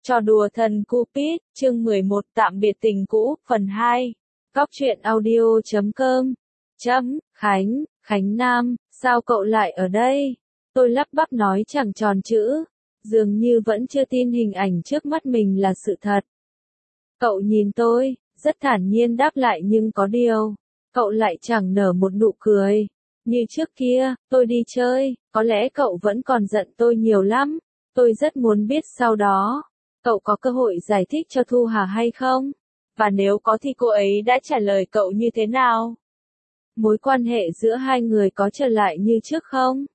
Trò đùa thần Cupid, chương 11 tạm biệt tình cũ, phần 2. Góc truyện audio.com. Khánh Nam, sao cậu lại ở đây? Tôi lắp bắp nói chẳng tròn chữ, dường như vẫn chưa tin hình ảnh trước mắt mình là sự thật. Cậu nhìn tôi, rất thản nhiên đáp lại nhưng có điều, cậu lại chẳng nở một nụ cười. Như trước kia, tôi đi chơi, có lẽ cậu vẫn còn giận tôi nhiều lắm. Tôi rất muốn biết sau đó, cậu có cơ hội giải thích cho Thu Hà hay không? Và nếu có thì cô ấy đã trả lời cậu như thế nào? Mối quan hệ giữa hai người có trở lại như trước không?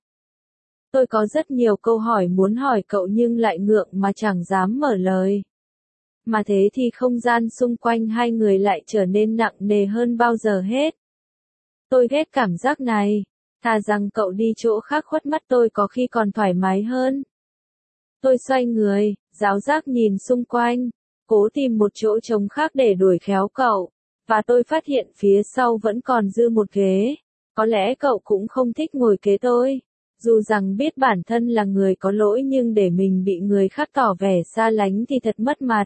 Tôi có rất nhiều câu hỏi muốn hỏi cậu nhưng lại ngượng mà chẳng dám mở lời. Mà thế thì không gian xung quanh hai người lại trở nên nặng nề hơn bao giờ hết. Tôi ghét cảm giác này, thà rằng cậu đi chỗ khác khuất mắt tôi có khi còn thoải mái hơn. Tôi xoay người, giáo giác nhìn xung quanh, cố tìm một chỗ trống khác để đuổi khéo cậu, và tôi phát hiện phía sau vẫn còn dư một ghế. Có lẽ cậu cũng không thích ngồi kế tôi, dù rằng biết bản thân là người có lỗi nhưng để mình bị người khác tỏ vẻ xa lánh thì thật mất mặt.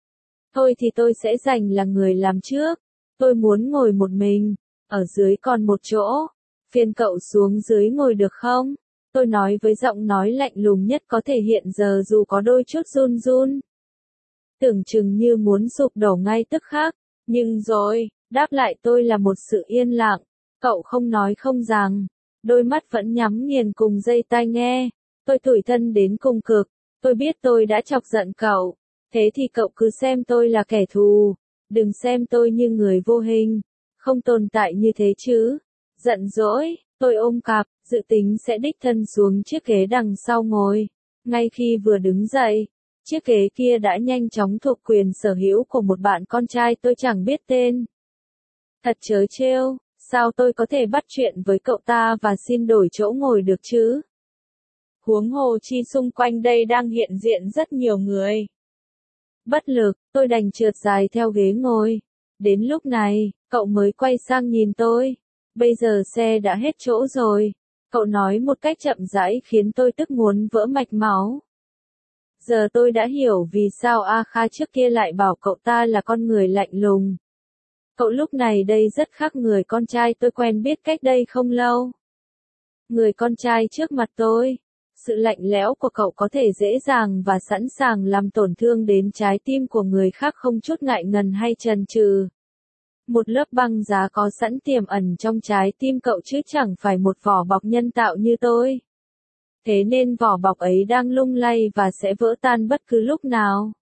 Thôi thì tôi sẽ giành là người làm trước, tôi muốn ngồi một mình, ở dưới còn một chỗ, phiền cậu xuống dưới ngồi được không? Tôi nói với giọng nói lạnh lùng nhất có thể hiện giờ dù có đôi chút run run. Tưởng chừng như muốn sụp đổ ngay tức khắc, nhưng rồi, đáp lại tôi là một sự yên lặng, cậu không nói không rằng, đôi mắt vẫn nhắm nghiền cùng dây tai nghe. Tôi tủi thân đến cùng cực, tôi biết tôi đã chọc giận cậu, thế thì cậu cứ xem tôi là kẻ thù, đừng xem tôi như người vô hình, không tồn tại như thế chứ. Giận dỗi, tôi ôm cặp, dự tính sẽ đích thân xuống chiếc ghế đằng sau ngồi. Ngay khi vừa đứng dậy, chiếc ghế kia đã nhanh chóng thuộc quyền sở hữu của một bạn con trai tôi chẳng biết tên. Thật trớ trêu, sao tôi có thể bắt chuyện với cậu ta và xin đổi chỗ ngồi được chứ? Huống hồ chi xung quanh đây đang hiện diện rất nhiều người. Bất lực, tôi đành trượt dài theo ghế ngồi. Đến lúc này, cậu mới quay sang nhìn tôi. Bây giờ xe đã hết chỗ rồi. Cậu nói một cách chậm rãi khiến tôi tức muốn vỡ mạch máu. Giờ tôi đã hiểu vì sao A Kha trước kia lại bảo cậu ta là con người lạnh lùng. Cậu lúc này đây rất khác người con trai tôi quen biết cách đây không lâu. Người con trai trước mặt tôi, sự lạnh lẽo của cậu có thể dễ dàng và sẵn sàng làm tổn thương đến trái tim của người khác không chút ngại ngần hay chần chừ. Một lớp băng giá có sẵn tiềm ẩn trong trái tim cậu chứ chẳng phải một vỏ bọc nhân tạo như tôi. Thế nên vỏ bọc ấy đang lung lay và sẽ vỡ tan bất cứ lúc nào.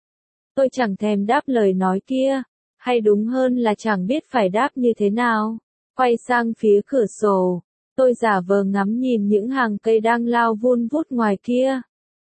Tôi chẳng thèm đáp lời nói kia, hay đúng hơn là chẳng biết phải đáp như thế nào. Quay sang phía cửa sổ, tôi giả vờ ngắm nhìn những hàng cây đang lao vun vút ngoài kia.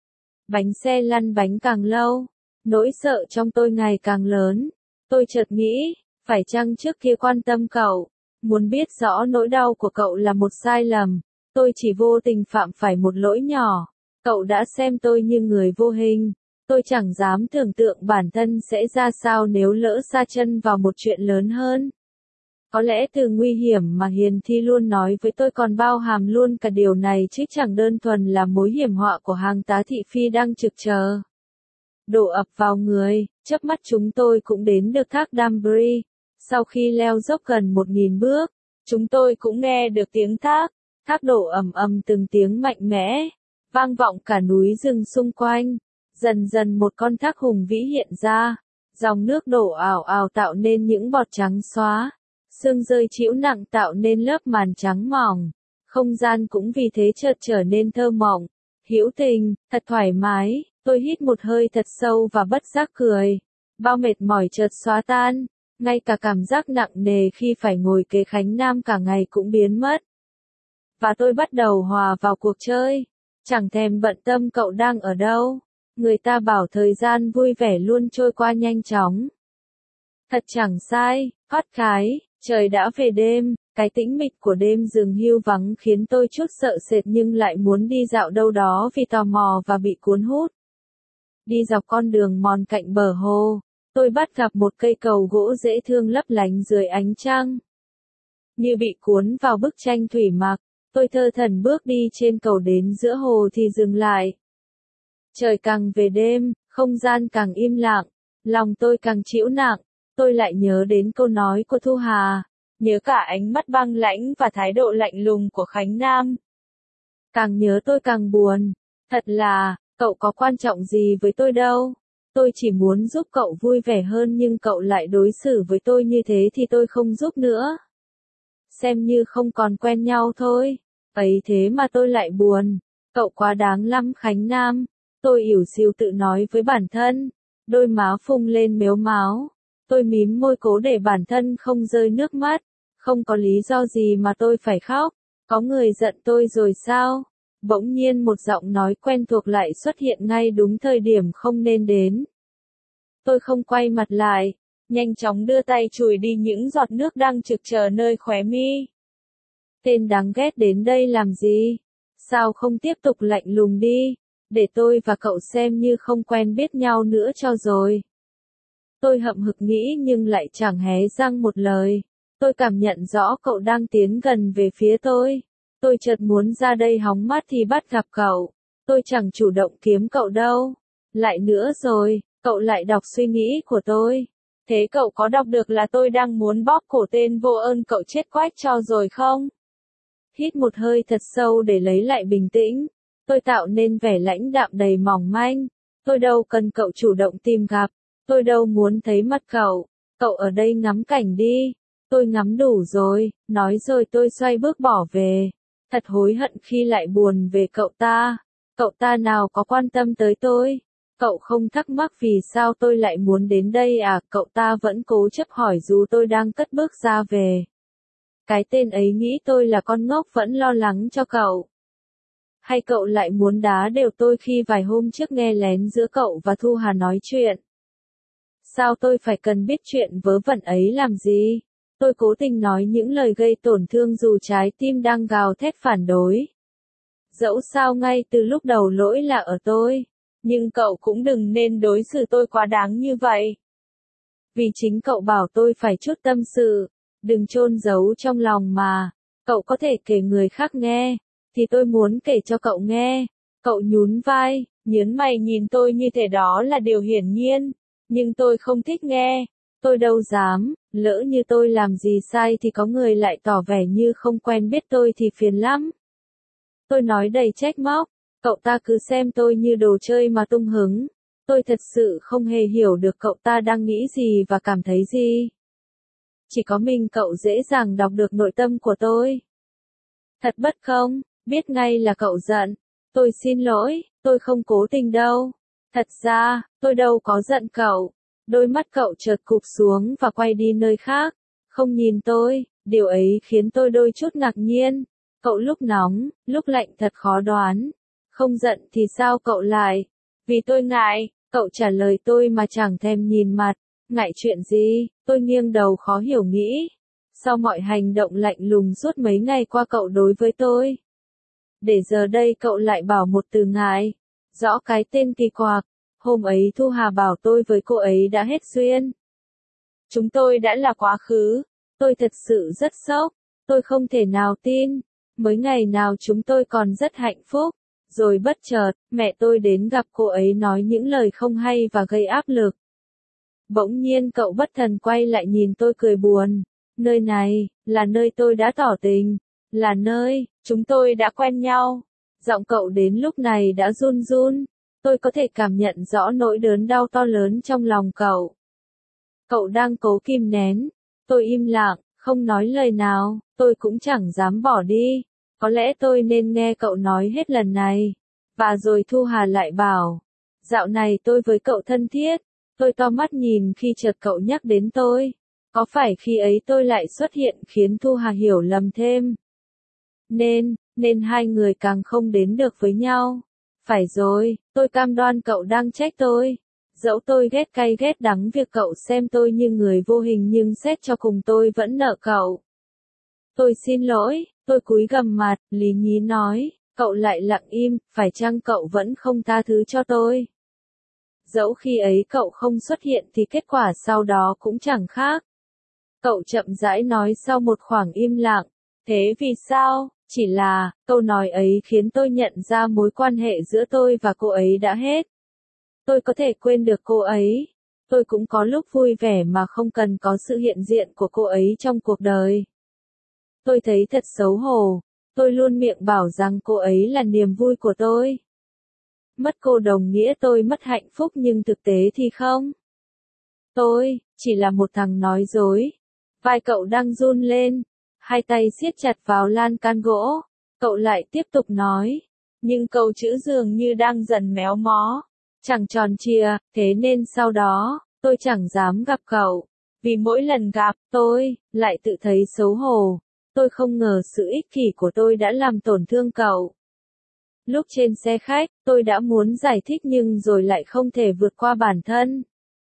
Bánh xe lăn bánh càng lâu, nỗi sợ trong tôi ngày càng lớn. Tôi chợt nghĩ, phải chăng trước kia quan tâm cậu, muốn biết rõ nỗi đau của cậu là một sai lầm, tôi chỉ vô tình phạm phải một lỗi nhỏ, cậu đã xem tôi như người vô hình, tôi chẳng dám tưởng tượng bản thân sẽ ra sao nếu lỡ sa chân vào một chuyện lớn hơn. Có lẽ từ nguy hiểm mà Hiền Thi luôn nói với tôi còn bao hàm luôn cả điều này chứ chẳng đơn thuần là mối hiểm họa của hàng tá thị phi đang trực chờ đổ ập vào người. Chớp mắt chúng tôi cũng đến được thác Danbury. Sau khi leo dốc gần 1000 bước, chúng tôi cũng nghe được tiếng thác. Thác đổ ầm ầm từng tiếng mạnh mẽ, vang vọng cả núi rừng xung quanh. Dần dần một con thác hùng vĩ hiện ra, dòng nước đổ ào ào tạo nên những bọt trắng xóa. Sương rơi trĩu nặng tạo nên lớp màn trắng mỏng. Không gian cũng vì thế chợt trở nên thơ mộng, hữu tình, thật thoải mái. Tôi hít một hơi thật sâu và bất giác cười. Bao mệt mỏi chợt xóa tan, ngay cả cảm giác nặng nề khi phải ngồi kế Khánh Nam cả ngày cũng biến mất. Và tôi bắt đầu hòa vào cuộc chơi, chẳng thèm bận tâm cậu đang ở đâu. Người ta bảo thời gian vui vẻ luôn trôi qua nhanh chóng. Thật chẳng sai, phát khái, trời đã về đêm, cái tĩnh mịch của đêm rừng hiu vắng khiến tôi chút sợ sệt nhưng lại muốn đi dạo đâu đó vì tò mò và bị cuốn hút. Đi dọc con đường mòn cạnh bờ hồ, tôi bắt gặp một cây cầu gỗ dễ thương lấp lánh dưới ánh trăng. Như bị cuốn vào bức tranh thủy mặc, tôi thơ thẩn bước đi trên cầu đến giữa hồ thì dừng lại. Trời càng về đêm, Không gian càng im lặng, lòng tôi càng trĩu nặng, tôi lại nhớ đến câu nói của Thu Hà, nhớ cả ánh mắt băng lãnh và thái độ lạnh lùng của Khánh Nam. Càng nhớ tôi càng buồn, thật là, cậu có quan trọng gì với tôi đâu. Tôi chỉ muốn giúp cậu vui vẻ hơn nhưng cậu lại đối xử với tôi như thế thì tôi không giúp nữa. Xem như không còn quen nhau thôi. Ấy thế mà tôi lại buồn. Cậu quá đáng lắm Khánh Nam. Tôi ỉu xìu tự nói với bản thân. Đôi má phung lên mếu máo. Tôi mím môi cố để bản thân không rơi nước mắt. Không có lý do gì mà tôi phải khóc. Có người giận tôi rồi sao? Bỗng nhiên một giọng nói quen thuộc lại xuất hiện ngay đúng thời điểm không nên đến. Tôi không quay mặt lại, nhanh chóng đưa tay chùi đi những giọt nước đang trực chờ nơi khóe mi. Tên đáng ghét đến đây làm gì? Sao không tiếp tục lạnh lùng đi, để tôi và cậu xem như không quen biết nhau nữa cho rồi. Tôi hậm hực nghĩ nhưng lại chẳng hé răng một lời. Tôi cảm nhận rõ cậu đang tiến gần về phía tôi. Tôi chợt muốn ra đây hóng mát thì bắt gặp cậu. Tôi chẳng chủ động kiếm cậu đâu. Lại nữa rồi, cậu lại đọc suy nghĩ của tôi. Thế cậu có đọc được là tôi đang muốn bóp cổ tên vô ơn cậu chết quách cho rồi không? Hít một hơi thật sâu để lấy lại bình tĩnh. Tôi tạo nên vẻ lãnh đạm đầy mỏng manh. Tôi đâu cần cậu chủ động tìm gặp. Tôi đâu muốn thấy mặt cậu. Cậu ở đây ngắm cảnh đi. Tôi ngắm đủ rồi, nói rồi tôi xoay bước bỏ về. Thật hối hận khi lại buồn về cậu ta. Cậu ta nào có quan tâm tới tôi. Cậu không thắc mắc vì sao tôi lại muốn đến đây à? Cậu ta vẫn cố chấp hỏi dù tôi đang cất bước ra về. Cái tên ấy nghĩ tôi là con ngốc vẫn lo lắng cho cậu. Hay cậu lại muốn đá đều tôi khi vài hôm trước nghe lén giữa cậu và Thu Hà nói chuyện? Sao tôi phải cần biết chuyện vớ vẩn ấy làm gì? Tôi cố tình nói những lời gây tổn thương dù trái tim đang gào thét phản đối. Dẫu sao ngay từ lúc đầu lỗi là ở tôi. Nhưng cậu cũng đừng nên đối xử tôi quá đáng như vậy. Vì chính cậu bảo tôi phải chút tâm sự, đừng chôn giấu trong lòng mà. Cậu có thể kể người khác nghe, thì tôi muốn kể cho cậu nghe. Cậu nhún vai, nhớn mày nhìn tôi như thể đó là điều hiển nhiên. Nhưng tôi không thích nghe. Tôi đâu dám, lỡ như tôi làm gì sai thì có người lại tỏ vẻ như không quen biết tôi thì phiền lắm. Tôi nói đầy trách móc. Cậu ta cứ xem tôi như đồ chơi mà tung hứng. Tôi thật sự không hề hiểu được cậu ta đang nghĩ gì và cảm thấy gì. Chỉ có mình cậu dễ dàng đọc được nội tâm của tôi. Thật bất công, biết ngay là cậu giận. Tôi xin lỗi, tôi không cố tình đâu. Thật ra, tôi đâu có giận cậu. Đôi mắt cậu chợt cụp xuống và quay đi nơi khác. Không nhìn tôi, điều ấy khiến tôi đôi chút ngạc nhiên. Cậu lúc nóng, lúc lạnh thật khó đoán. Không giận thì sao cậu lại? Vì tôi ngại, cậu trả lời tôi mà chẳng thèm nhìn mặt. Ngại chuyện gì? Tôi nghiêng đầu khó hiểu nghĩ. Sau mọi hành động lạnh lùng suốt mấy ngày qua cậu đối với tôi. Để giờ đây cậu lại bảo một từ ngại. Rõ cái tên kỳ quặc. Hôm ấy Thu Hà bảo tôi với cô ấy đã hết duyên. Chúng tôi đã là quá khứ. Tôi thật sự rất sốc. Tôi không thể nào tin. Mới ngày nào chúng tôi còn rất hạnh phúc. Rồi bất chợt, mẹ tôi đến gặp cô ấy nói những lời không hay và gây áp lực. Bỗng nhiên cậu bất thần quay lại nhìn tôi cười buồn. Nơi này, là nơi tôi đã tỏ tình. Là nơi, chúng tôi đã quen nhau. Giọng cậu đến lúc này đã run run. Tôi có thể cảm nhận rõ nỗi đớn đau to lớn trong lòng cậu. Cậu đang cố kìm nén. Tôi im lặng, không nói lời nào, tôi cũng chẳng dám bỏ đi. Có lẽ tôi nên nghe cậu nói hết lần này. Và rồi Thu Hà lại bảo. Dạo này tôi với cậu thân thiết. Tôi to mắt nhìn khi chợt cậu nhắc đến tôi. Có phải khi ấy tôi lại xuất hiện khiến Thu Hà hiểu lầm thêm? Nên hai người càng không đến được với nhau. Phải rồi, tôi cam đoan cậu đang trách tôi. Dẫu tôi ghét cay ghét đắng việc cậu xem tôi như người vô hình nhưng xét cho cùng tôi vẫn nợ cậu. Tôi xin lỗi, tôi cúi gằm mặt, lý nhí nói, cậu lại lặng im, phải chăng cậu vẫn không tha thứ cho tôi? Dẫu khi ấy cậu không xuất hiện thì kết quả sau đó cũng chẳng khác. Cậu chậm rãi nói sau một khoảng im lặng, thế vì sao? Chỉ là, câu nói ấy khiến tôi nhận ra mối quan hệ giữa tôi và cô ấy đã hết. tôi có thể quên được cô ấy. Tôi cũng có lúc vui vẻ mà không cần có sự hiện diện của cô ấy trong cuộc đời. Tôi thấy thật xấu hổ. Tôi luôn miệng bảo rằng cô ấy là niềm vui của tôi. Mất cô đồng nghĩa tôi mất hạnh phúc nhưng thực tế thì không. Tôi, chỉ là một thằng nói dối. Vai cậu đang run lên. Hai tay siết chặt vào lan can gỗ. Cậu lại tiếp tục nói. Nhưng câu chữ dường như đang dần méo mó. Chẳng tròn trịa, thế nên sau đó, tôi chẳng dám gặp cậu. Vì mỗi lần gặp, tôi, lại tự thấy xấu hổ. Tôi không ngờ sự ích kỷ của tôi đã làm tổn thương cậu. Lúc trên xe khách, tôi đã muốn giải thích nhưng rồi lại không thể vượt qua bản thân.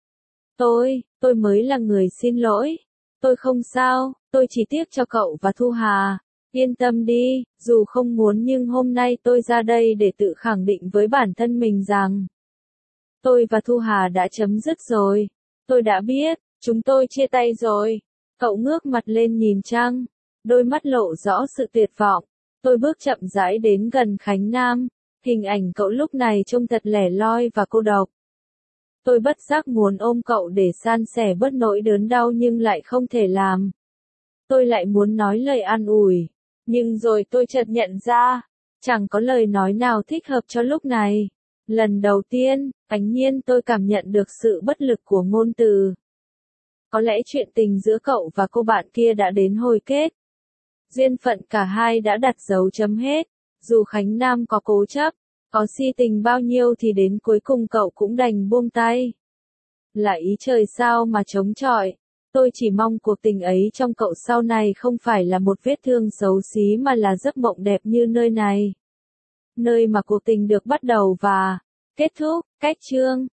Tôi mới là người xin lỗi. Tôi không sao, tôi chỉ tiếc cho cậu và Thu Hà. Yên tâm đi, dù không muốn nhưng hôm nay tôi ra đây để tự khẳng định với bản thân mình rằng tôi và Thu Hà đã chấm dứt rồi. Tôi đã biết, chúng tôi chia tay rồi. Cậu ngước mặt lên nhìn trăng, đôi mắt lộ rõ sự tuyệt vọng. Tôi bước chậm rãi đến gần Khánh Nam, hình ảnh cậu lúc này trông thật lẻ loi và cô độc. Tôi bất giác muốn ôm cậu để san sẻ bớt nỗi đớn đau nhưng lại không thể làm. Tôi lại muốn nói lời an ủi, nhưng rồi tôi chợt nhận ra, chẳng có lời nói nào thích hợp cho lúc này. Lần đầu tiên, ánh nhiên tôi cảm nhận được sự bất lực của ngôn từ. Có lẽ chuyện tình giữa cậu và cô bạn kia đã đến hồi kết. Duyên phận cả hai đã đặt dấu chấm hết. Dù Khánh Nam có cố chấp, có si tình bao nhiêu thì đến cuối cùng cậu cũng đành buông tay. Là ý trời sao mà chống chọi. Tôi chỉ mong cuộc tình ấy trong cậu sau này không phải là một vết thương xấu xí mà là giấc mộng đẹp như nơi này. Nơi mà cuộc tình được bắt đầu và kết thúc, cách chương.